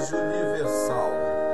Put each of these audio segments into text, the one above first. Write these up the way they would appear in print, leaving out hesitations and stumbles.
Igreja Universal.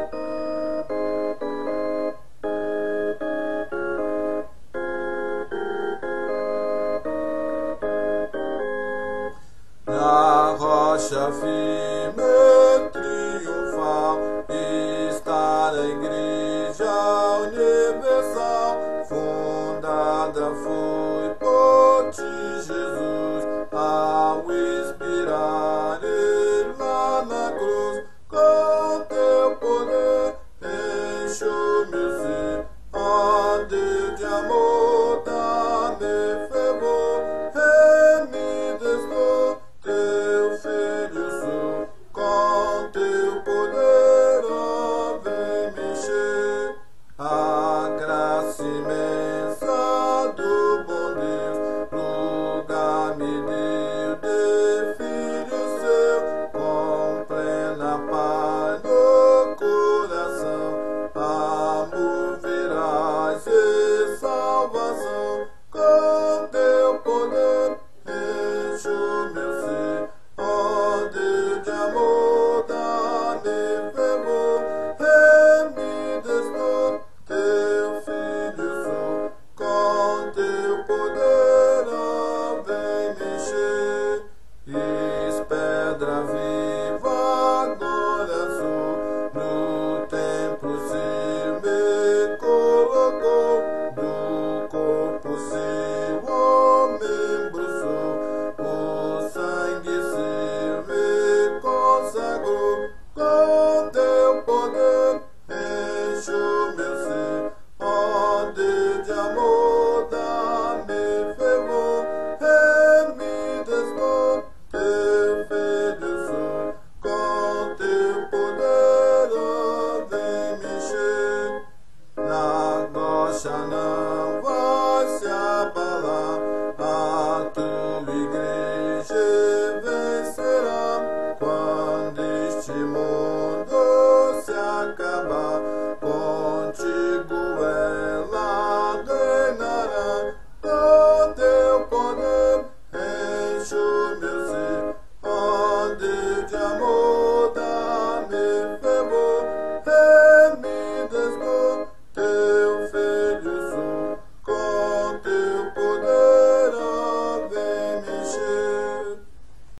Na rocha firme triunfal está a Igreja Universal, fundada foi por ti, Jesus, ao expirar ele lá na cruz. Com teu poder encheu meu ser, ó Deus de amor, dá-me fervor, me desnou. Teu filho sou, com teu poder, ó, vem me encher. A graça imensa do bom Deus, lugar me deu de filho seu, com plena paz no coração, amor veraz e salvação. Com teu poder encheu meu ser, ó Deus de amor, dá-me fervor, me desnou. Teu filho sou, com teu poder, ó, vem me encher. Pedra viva